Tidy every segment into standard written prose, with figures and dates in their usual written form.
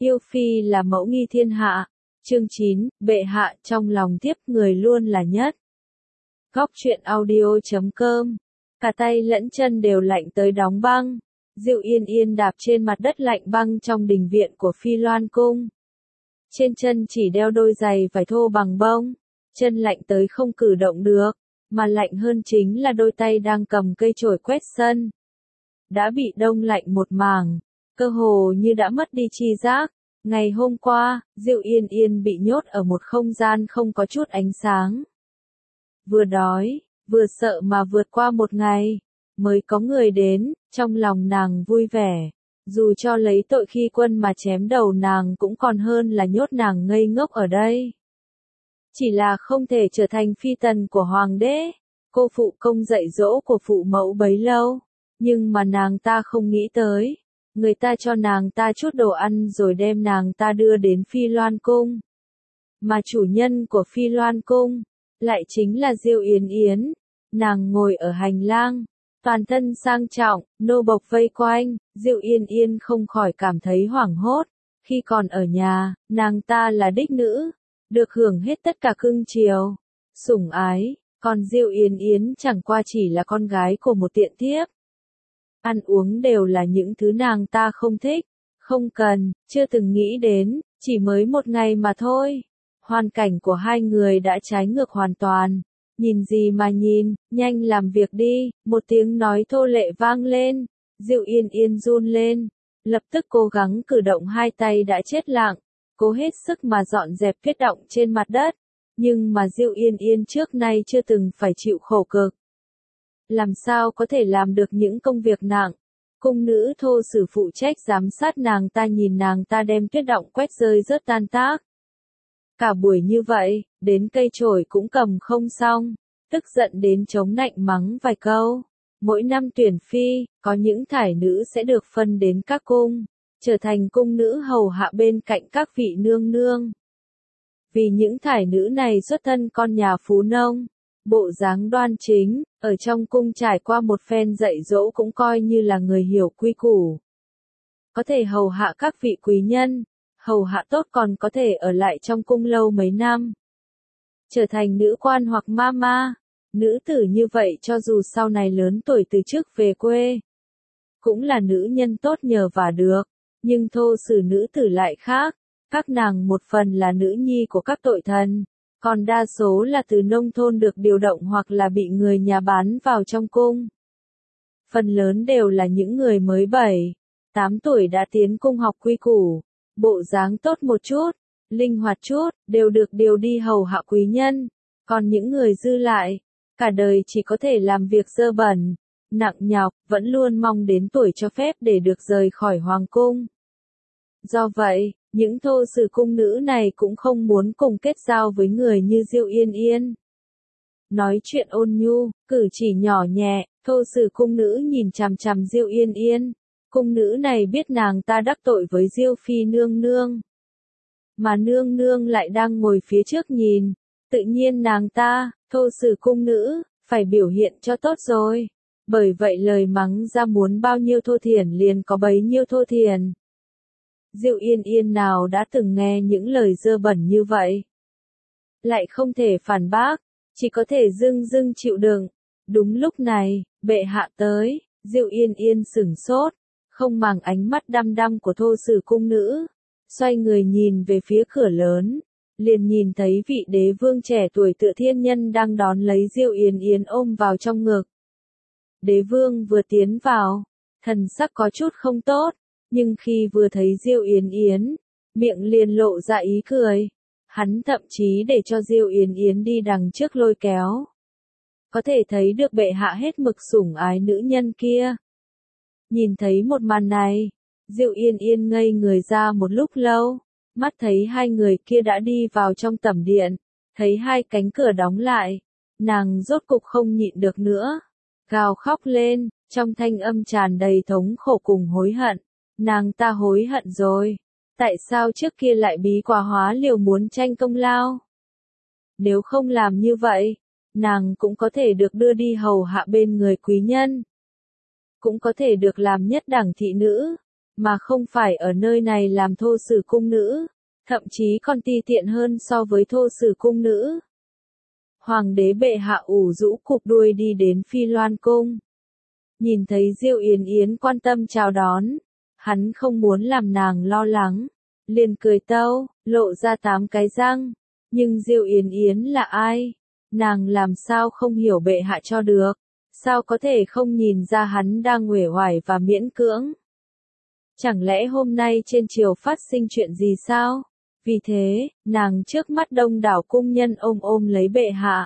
Yêu phi là mẫu nghi thiên hạ. Chương 9, bệ hạ trong lòng tiếp người luôn là nhất. Góc truyện audio.com. Cả tay lẫn chân đều lạnh tới đóng băng. Diệu Yên Yên đạp trên mặt đất lạnh băng trong đình viện của Phi Loan Cung. Trên chân chỉ đeo đôi giày vải thô bằng bông. Chân lạnh tới không cử động được, mà lạnh hơn chính là đôi tay đang cầm cây chổi quét sân. Đã bị đông lạnh một mảng, cơ hồ như đã mất đi tri giác. Ngày hôm qua, Diệu Yên Yên bị nhốt ở một không gian không có chút ánh sáng. Vừa đói, vừa sợ mà vượt qua một ngày, mới có người đến, trong lòng nàng vui vẻ. Dù cho lấy tội khi quân mà chém đầu nàng cũng còn hơn là nhốt nàng ngây ngốc ở đây. Chỉ là không thể trở thành phi tần của hoàng đế, cô phụ công dạy dỗ của phụ mẫu bấy lâu. Nhưng mà nàng ta không nghĩ tới, người ta cho nàng ta chút đồ ăn rồi đem nàng ta đưa đến Phi Loan Cung. Mà chủ nhân của Phi Loan Cung, lại chính là Diệu Yên Yên. Nàng ngồi ở hành lang, toàn thân sang trọng, nô bộc vây quanh, Diệu Yên Yên không khỏi cảm thấy hoảng hốt. Khi còn ở nhà, nàng ta là đích nữ, được hưởng hết tất cả cưng chiều, sủng ái, còn Diệu Yên Yên chẳng qua chỉ là con gái của một tiện thiếp. Ăn uống đều là những thứ nàng ta không thích, không cần, chưa từng nghĩ đến, chỉ mới một ngày mà thôi. Hoàn cảnh của hai người đã trái ngược hoàn toàn. Nhìn gì mà nhìn, nhanh làm việc đi, một tiếng nói thô lệ vang lên. Diệu Yên Yên run lên, lập tức cố gắng cử động hai tay đã chết lặng, cố hết sức mà dọn dẹp tuyết động trên mặt đất. Nhưng mà Diệu Yên Yên trước nay chưa từng phải chịu khổ cực. Làm sao có thể làm được những công việc nặng? Cung nữ thô sử phụ trách giám sát nàng ta nhìn nàng ta đem tuyết động quét rơi rớt tan tác. Cả buổi như vậy, đến cây chổi cũng cầm không xong, tức giận đến chống nạnh mắng vài câu. Mỗi năm tuyển phi, có những thải nữ sẽ được phân đến các cung, trở thành cung nữ hầu hạ bên cạnh các vị nương nương. Vì những thải nữ này xuất thân con nhà phú nông, bộ dáng đoan chính, ở trong cung trải qua một phen dạy dỗ cũng coi như là người hiểu quy củ. Có thể hầu hạ các vị quý nhân, hầu hạ tốt còn có thể ở lại trong cung lâu mấy năm. Trở thành nữ quan hoặc mama, nữ tử như vậy cho dù sau này lớn tuổi từ chức về quê, cũng là nữ nhân tốt nhờ vả được, nhưng thô sử nữ tử lại khác, các nàng một phần là nữ nhi của các tội thần. Còn đa số là từ nông thôn được điều động hoặc là bị người nhà bán vào trong cung. Phần lớn đều là những người mới 7, 8 tuổi đã tiến cung học quy củ, bộ dáng tốt một chút, linh hoạt chút, đều được điều đi hầu hạ quý nhân. Còn những người dư lại, cả đời chỉ có thể làm việc dơ bẩn, nặng nhọc, vẫn luôn mong đến tuổi cho phép để được rời khỏi hoàng cung. Do vậy, những thô sử cung nữ này cũng không muốn cùng kết giao với người như Diệu Yên Yên. Nói chuyện ôn nhu, cử chỉ nhỏ nhẹ, thô sử cung nữ nhìn chằm chằm Diệu Yên Yên. Cung nữ này biết nàng ta đắc tội với Diêu phi nương nương. Mà nương nương lại đang ngồi phía trước nhìn, tự nhiên nàng ta, thô sử cung nữ, phải biểu hiện cho tốt rồi. Bởi vậy lời mắng ra muốn bao nhiêu thô thiển liền có bấy nhiêu thô thiển. Diệu Yên Yên nào đã từng nghe những lời dơ bẩn như vậy. Lại không thể phản bác, chỉ có thể dưng dưng chịu đựng. Đúng lúc này, bệ hạ tới, Diệu Yên Yên sửng sốt, không màng ánh mắt đăm đăm của thô sử cung nữ. Xoay người nhìn về phía cửa lớn, liền nhìn thấy vị đế vương trẻ tuổi tựa thiên nhân đang đón lấy Diệu Yên Yên ôm vào trong ngực. Đế vương vừa tiến vào, thần sắc có chút không tốt. Nhưng khi vừa thấy Diệu Yên Yên, miệng liền lộ ra ý cười. Hắn thậm chí để cho Diệu Yên Yên đi đằng trước lôi kéo. Có thể thấy được bệ hạ hết mực sủng ái nữ nhân kia. Nhìn thấy một màn này, Diệu Yên Yên ngây người ra một lúc lâu, mắt thấy hai người kia đã đi vào trong tẩm điện, thấy hai cánh cửa đóng lại, nàng rốt cục không nhịn được nữa, gào khóc lên, trong thanh âm tràn đầy thống khổ cùng hối hận. Nàng ta hối hận rồi. Tại sao trước kia lại bí quá hóa liều muốn tranh công lao? Nếu không làm như vậy, nàng cũng có thể được đưa đi hầu hạ bên người quý nhân. Cũng có thể được làm nhất đẳng thị nữ. mà không phải ở nơi này làm thô sử cung nữ, thậm chí còn ti tiện hơn so với thô sử cung nữ. Hoàng đế bệ hạ ủ rũ cụp đuôi đi đến Phi Loan cung. Nhìn thấy Diêu Yến Yến quan tâm chào đón, hắn không muốn làm nàng lo lắng, liền cười tâu, lộ ra 8 cái răng. Nhưng Diêu Yến Yến là ai? Nàng làm sao không hiểu bệ hạ cho được? Sao có thể không nhìn ra hắn đang uể oải và miễn cưỡng? Chẳng lẽ hôm nay trên triều phát sinh chuyện gì sao? Vì thế, nàng trước mắt đông đảo cung nhân ôm lấy bệ hạ.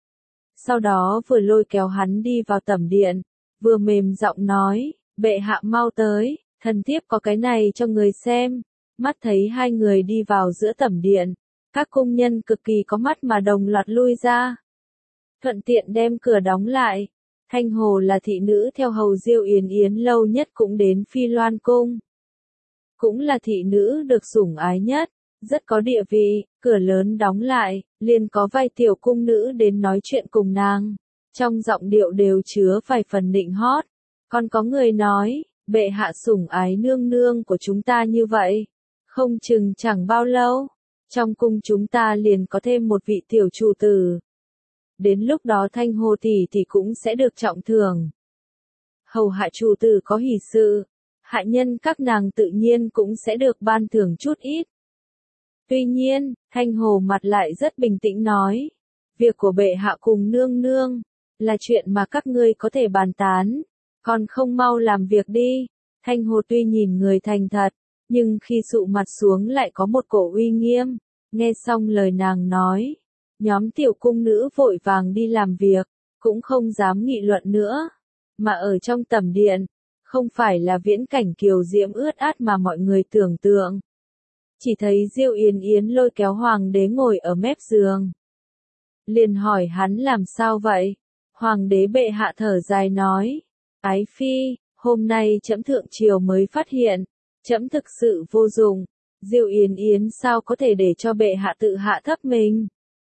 Sau đó vừa lôi kéo hắn đi vào tẩm điện, vừa mềm giọng nói, bệ hạ mau tới, thần thiếp có cái này cho người xem. Mắt thấy hai người đi vào giữa tẩm điện, các cung nhân cực kỳ có mắt mà đồng loạt lui ra. Thuận tiện đem cửa đóng lại. Thanh Hồ là thị nữ theo hầu Diêu Yến Yến lâu nhất cũng đến Phi Loan cung. Cũng là thị nữ được sủng ái nhất, rất có địa vị, cửa lớn đóng lại, liền có vài tiểu cung nữ đến nói chuyện cùng nàng. Trong giọng điệu đều chứa vài phần nịnh hót. Còn có người nói, bệ hạ sủng ái nương nương của chúng ta như vậy. Không chừng chẳng bao lâu, trong cung chúng ta liền có thêm một vị tiểu chủ tử. Đến lúc đó Thanh Hồ tỷ thì cũng sẽ được trọng thưởng. Hầu hạ chủ tử có hỷ sự, hạ nhân các nàng tự nhiên cũng sẽ được ban thưởng chút ít. Tuy nhiên, Thanh Hồ mặt lại rất bình tĩnh nói, việc của bệ hạ cùng nương nương, là chuyện mà các ngươi có thể bàn tán, còn không mau làm việc đi. Thanh Hồ tuy nhìn người thành thật, nhưng khi sụ mặt xuống lại có một cổ uy nghiêm. Nghe xong lời nàng nói, nhóm tiểu cung nữ vội vàng đi làm việc, cũng không dám nghị luận nữa. Mà ở trong tẩm điện, không phải là viễn cảnh kiều diễm ướt át mà mọi người tưởng tượng. Chỉ thấy Diêu Yến Yến lôi kéo hoàng đế ngồi ở mép giường. Liền hỏi hắn làm sao vậy? Hoàng đế bệ hạ thở dài nói, ái phi, hôm nay trẫm thượng triều mới phát hiện, trẫm thực sự vô dụng. Diêu Yến Yến sao có thể để cho bệ hạ tự hạ thấp mình?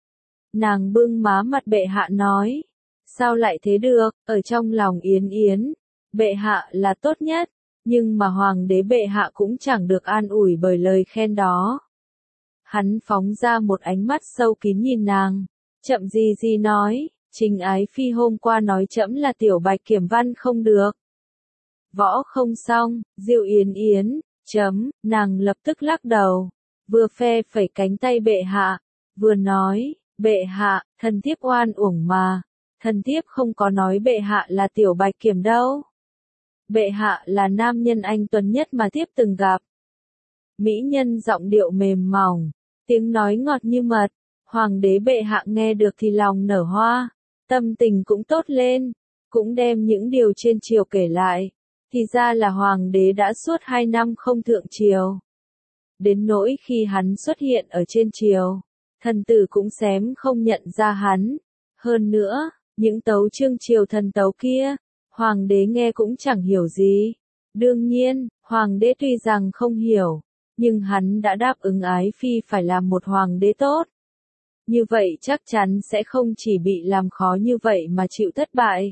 Nàng bưng má mặt bệ hạ nói, sao lại thế được, ở trong lòng Yến Yến, bệ hạ là tốt nhất, nhưng mà hoàng đế bệ hạ cũng chẳng được an ủi bởi lời khen đó. Hắn phóng ra một ánh mắt sâu kín nhìn nàng, chậm gì nói, Trình ái phi hôm qua nói trẫm là tiểu bạch kiểm văn không được. Võ không xong, Diêu Yến Yến, nàng lập tức lắc đầu, vừa phe phẩy cánh tay bệ hạ, vừa nói, bệ hạ, thần thiếp oan uổng mà, thần thiếp không có nói bệ hạ là tiểu bạch kiểm đâu. Bệ hạ là nam nhân anh tuấn nhất mà thiếp từng gặp. Mỹ nhân giọng điệu mềm mỏng, tiếng nói ngọt như mật, hoàng đế bệ hạ nghe được thì lòng nở hoa, tâm tình cũng tốt lên, cũng đem những điều trên triều kể lại. Thì ra là hoàng đế đã suốt 2 năm không thượng triều. Đến nỗi khi hắn xuất hiện ở trên triều, thần tử cũng xém không nhận ra hắn. Hơn nữa, những tấu chương triều thần tấu kia, hoàng đế nghe cũng chẳng hiểu gì. Đương nhiên, hoàng đế tuy rằng không hiểu, nhưng hắn đã đáp ứng ái phi phải làm một hoàng đế tốt. Như vậy chắc chắn sẽ không chỉ bị làm khó như vậy mà chịu thất bại.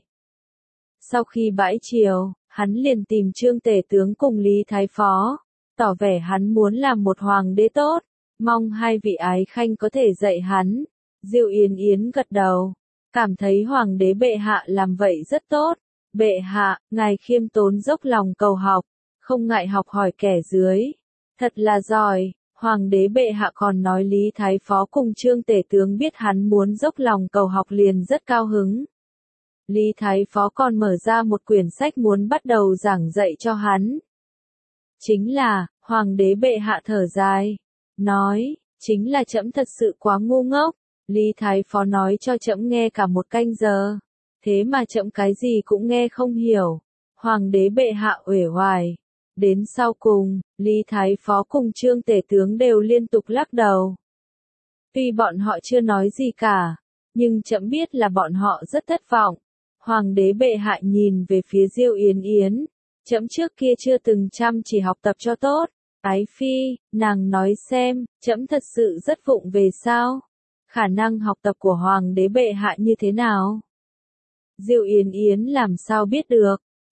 Sau khi bãi triều, hắn liền tìm Trương Tể tướng cùng Lý Thái Phó, tỏ vẻ hắn muốn làm một hoàng đế tốt, mong hai vị ái khanh có thể dạy hắn. Diêu Yến Yến gật đầu, cảm thấy hoàng đế bệ hạ làm vậy rất tốt. Bệ hạ, ngài khiêm tốn dốc lòng cầu học, không ngại học hỏi kẻ dưới. Thật là giỏi, hoàng đế bệ hạ còn nói Lý Thái Phó cùng Trương Tể tướng biết hắn muốn dốc lòng cầu học liền rất cao hứng. Lý Thái Phó còn mở ra một quyển sách muốn bắt đầu giảng dạy cho hắn. Chính là, hoàng đế bệ hạ thở dài, nói, chính là trẫm thật sự quá ngu ngốc. Lý Thái Phó nói cho trẫm nghe cả 1 canh giờ, thế mà trẫm cái gì cũng nghe không hiểu. Hoàng đế bệ hạ uể oải. Đến sau cùng, Lý Thái Phó cùng Trương Tể tướng đều liên tục lắc đầu. Tuy bọn họ chưa nói gì cả, nhưng trẫm biết là bọn họ rất thất vọng. Hoàng đế bệ hạ nhìn về phía Diêu Yến Yến, trẫm trước kia chưa từng chăm chỉ học tập cho tốt. Ái phi, nàng nói xem, trẫm thật sự rất vụng về sao? Khả năng học tập của hoàng đế bệ hạ như thế nào? Diêu Yến Yến làm sao biết được?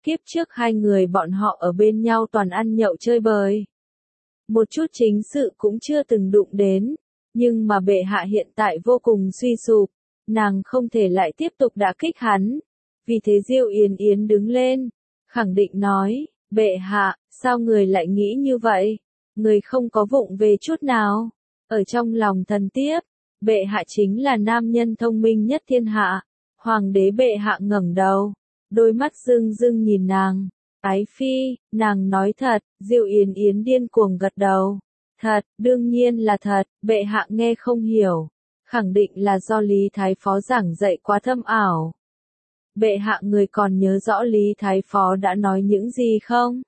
Kiếp trước hai người bọn họ ở bên nhau toàn ăn nhậu chơi bời. Một chút chính sự cũng chưa từng đụng đến, nhưng mà bệ hạ hiện tại vô cùng suy sụp, nàng không thể lại tiếp tục đả kích hắn. Vì thế Diêu Yến Yến đứng lên, khẳng định nói, bệ hạ, sao người lại nghĩ như vậy? Người không có vụng về chút nào. Ở trong lòng thần tiếp, bệ hạ chính là nam nhân thông minh nhất thiên hạ. Hoàng đế bệ hạ ngẩng đầu, đôi mắt rưng rưng nhìn nàng. Ái phi, nàng nói thật. Diêu Yến Yến điên cuồng gật đầu. Thật, đương nhiên là thật. Bệ hạ nghe không hiểu, khẳng định là do Lý Thái Phó giảng dạy quá thâm ảo. Bệ hạ, người còn nhớ rõ Lý Thái Phó đã nói những gì không?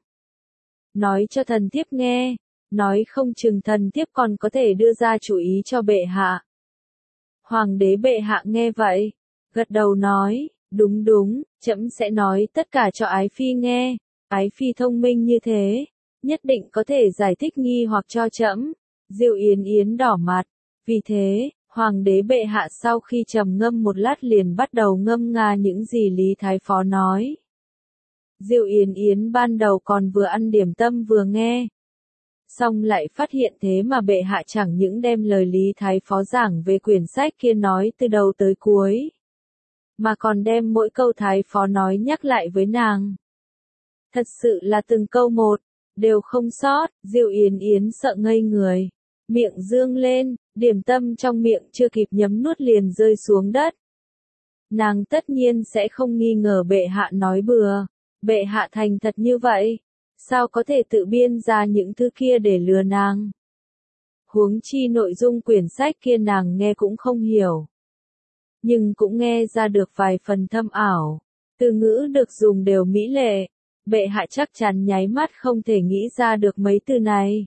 Nói cho thần thiếp nghe, nói không chừng thần thiếp còn có thể đưa ra chủ ý cho bệ hạ. Hoàng đế bệ hạ nghe vậy, gật đầu nói, đúng đúng, trẫm sẽ nói tất cả cho ái phi nghe. Ái phi thông minh như thế, nhất định có thể giải thích nghi hoặc cho trẫm. Diêu Yến Yến đỏ mặt, vì thế, hoàng đế bệ hạ sau khi trầm ngâm một lát liền bắt đầu ngâm nga những gì Lý Thái Phó nói. Diêu Yến Yến ban đầu còn vừa ăn điểm tâm vừa nghe, xong lại phát hiện thế mà bệ hạ chẳng những đem lời Lý Thái Phó giảng về quyển sách kia nói từ đầu tới cuối, mà còn đem mỗi câu Thái Phó nói nhắc lại với nàng. Thật sự là từng câu một, đều không sót. Diêu Yến Yến sợ ngây người, miệng dương lên, điểm tâm trong miệng chưa kịp nhấm nuốt liền rơi xuống đất. Nàng tất nhiên sẽ không nghi ngờ bệ hạ nói bừa, bệ hạ thành thật như vậy, sao có thể tự biên ra những thứ kia để lừa nàng. Huống chi nội dung quyển sách kia nàng nghe cũng không hiểu, nhưng cũng nghe ra được vài phần thâm ảo, từ ngữ được dùng đều mỹ lệ. Bệ hạ chắc chắn nháy mắt không thể nghĩ ra được mấy từ này.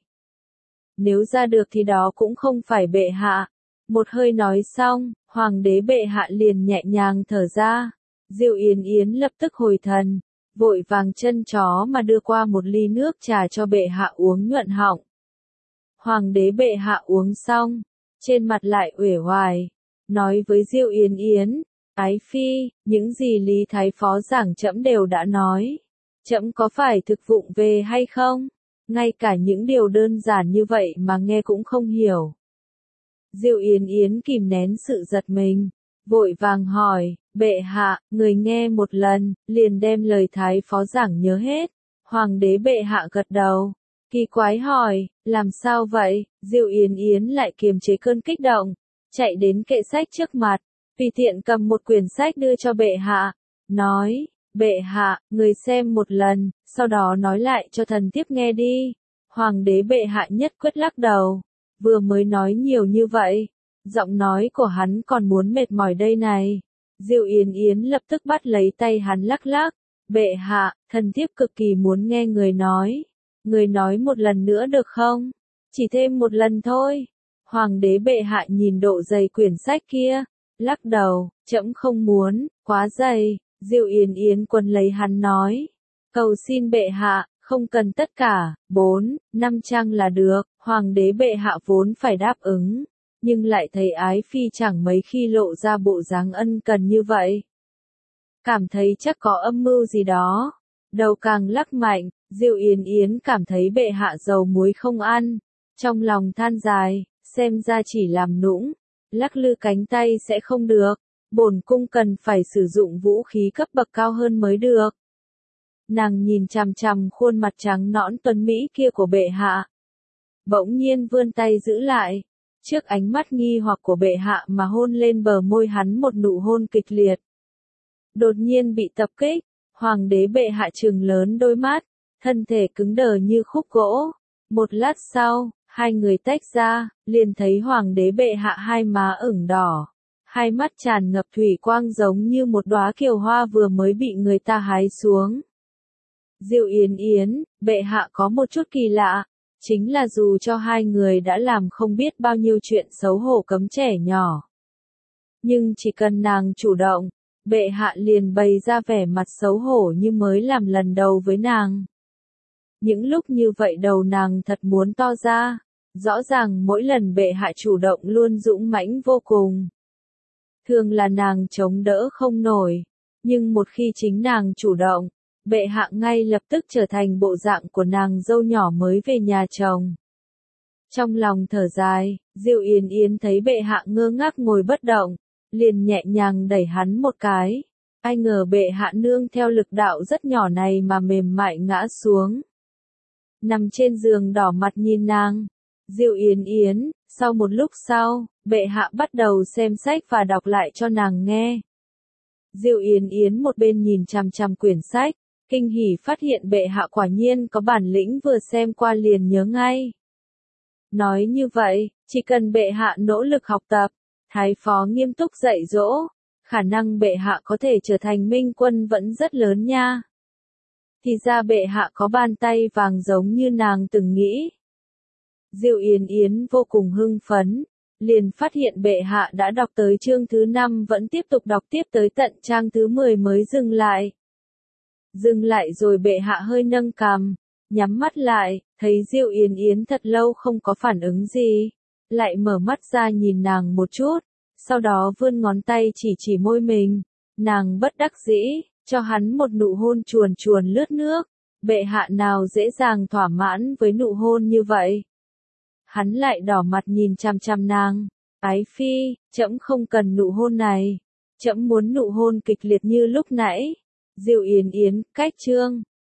Nếu ra được thì đó cũng không phải bệ hạ. Một hơi nói xong, hoàng đế bệ hạ liền nhẹ nhàng thở ra. Diêu Yến Yến lập tức hồi thần, vội vàng chân chó mà đưa qua một ly nước trà cho bệ hạ uống nhuận họng. Hoàng đế bệ hạ uống xong, trên mặt lại uể oải, nói với Diêu Yến Yến, ái phi, những gì Lý Thái Phó giảng trẫm đều đã nói. Trẫm có phải thực vụng về hay không? Ngay cả những điều đơn giản như vậy mà nghe cũng không hiểu. Diêu Yến Yến kìm nén sự giật mình, vội vàng hỏi, bệ hạ, người nghe một lần, liền đem lời Thái Phó giảng nhớ hết. Hoàng đế bệ hạ gật đầu, kỳ quái hỏi, làm sao vậy? Diêu Yến Yến lại kiềm chế cơn kích động, chạy đến kệ sách trước mặt, tùy tiện cầm một quyển sách đưa cho bệ hạ, nói, bệ hạ, người xem một lần, sau đó nói lại cho thần thiếp nghe đi. Hoàng đế bệ hạ nhất quyết lắc đầu, vừa mới nói nhiều như vậy, giọng nói của hắn còn muốn mệt mỏi đây này. Diêu Yến Yến lập tức bắt lấy tay hắn lắc lắc, bệ hạ, thần thiếp cực kỳ muốn nghe người nói một lần nữa được không? Chỉ thêm một lần thôi. Hoàng đế bệ hạ nhìn độ dày quyển sách kia, lắc đầu, trẫm không muốn, quá dày. Diêu Yến Yến quấn lấy hắn nói, cầu xin bệ hạ, không cần tất cả, 4, 5 trang là được. Hoàng đế bệ hạ vốn phải đáp ứng, nhưng lại thấy ái phi chẳng mấy khi lộ ra bộ dáng ân cần như vậy. Cảm thấy chắc có âm mưu gì đó, đầu càng lắc mạnh. Diêu Yến Yến cảm thấy bệ hạ dầu muối không ăn, trong lòng than dài, xem ra chỉ làm nũng, lắc lư cánh tay sẽ không được. Bổn cung cần phải sử dụng vũ khí cấp bậc cao hơn mới được. Nàng nhìn chằm chằm khuôn mặt trắng nõn tuấn mỹ kia của bệ hạ, bỗng nhiên vươn tay giữ lại, trước ánh mắt nghi hoặc của bệ hạ mà hôn lên bờ môi hắn một nụ hôn kịch liệt. Đột nhiên bị tập kích, hoàng đế bệ hạ trừng lớn đôi mắt, thân thể cứng đờ như khúc gỗ. Một lát sau, hai người tách ra, liền thấy hoàng đế bệ hạ hai má ửng đỏ, hai mắt tràn ngập thủy quang giống như một đóa kiều hoa vừa mới bị người ta hái xuống. Diêu Yến Yến, bệ hạ có một chút kỳ lạ, chính là dù cho hai người đã làm không biết bao nhiêu chuyện xấu hổ cấm trẻ nhỏ, nhưng chỉ cần nàng chủ động, bệ hạ liền bày ra vẻ mặt xấu hổ như mới làm lần đầu với nàng. Những lúc như vậy đầu nàng thật muốn to ra, rõ ràng mỗi lần bệ hạ chủ động luôn dũng mãnh vô cùng. Thường là nàng chống đỡ không nổi, nhưng một khi chính nàng chủ động, bệ hạ ngay lập tức trở thành bộ dạng của nàng dâu nhỏ mới về nhà chồng. Trong lòng thở dài, Diêu Yến Yến thấy bệ hạ ngơ ngác ngồi bất động, liền nhẹ nhàng đẩy hắn một cái. Ai ngờ bệ hạ nương theo lực đạo rất nhỏ này mà mềm mại ngã xuống. Nằm trên giường đỏ mặt nhìn nàng. Diêu Yến Yến, sau một lúc sau, bệ hạ bắt đầu xem sách và đọc lại cho nàng nghe. Diêu Yến Yến một bên nhìn chằm chằm quyển sách, kinh hỉ phát hiện bệ hạ quả nhiên có bản lĩnh, vừa xem qua liền nhớ ngay. Nói như vậy, chỉ cần bệ hạ nỗ lực học tập, thái phó nghiêm túc dạy dỗ, khả năng bệ hạ có thể trở thành minh quân vẫn rất lớn nha. Thì ra bệ hạ có bàn tay vàng giống như nàng từng nghĩ. Diêu Yến Yến vô cùng hưng phấn, liền phát hiện bệ hạ đã đọc tới chương thứ 5 vẫn tiếp tục đọc tiếp tới tận trang thứ 10 mới dừng lại. Dừng lại rồi bệ hạ hơi nâng cằm, nhắm mắt lại, thấy Diêu Yến Yến thật lâu không có phản ứng gì, lại mở mắt ra nhìn nàng một chút, sau đó vươn ngón tay chỉ môi mình, nàng bất đắc dĩ, cho hắn một nụ hôn chuồn chuồn lướt nước, bệ hạ nào dễ dàng thỏa mãn với nụ hôn như vậy. Hắn lại đỏ mặt nhìn chằm chằm nàng, ái phi, trẫm không cần nụ hôn này, trẫm muốn nụ hôn kịch liệt như lúc nãy. Diêu Yến Yến, cách chương.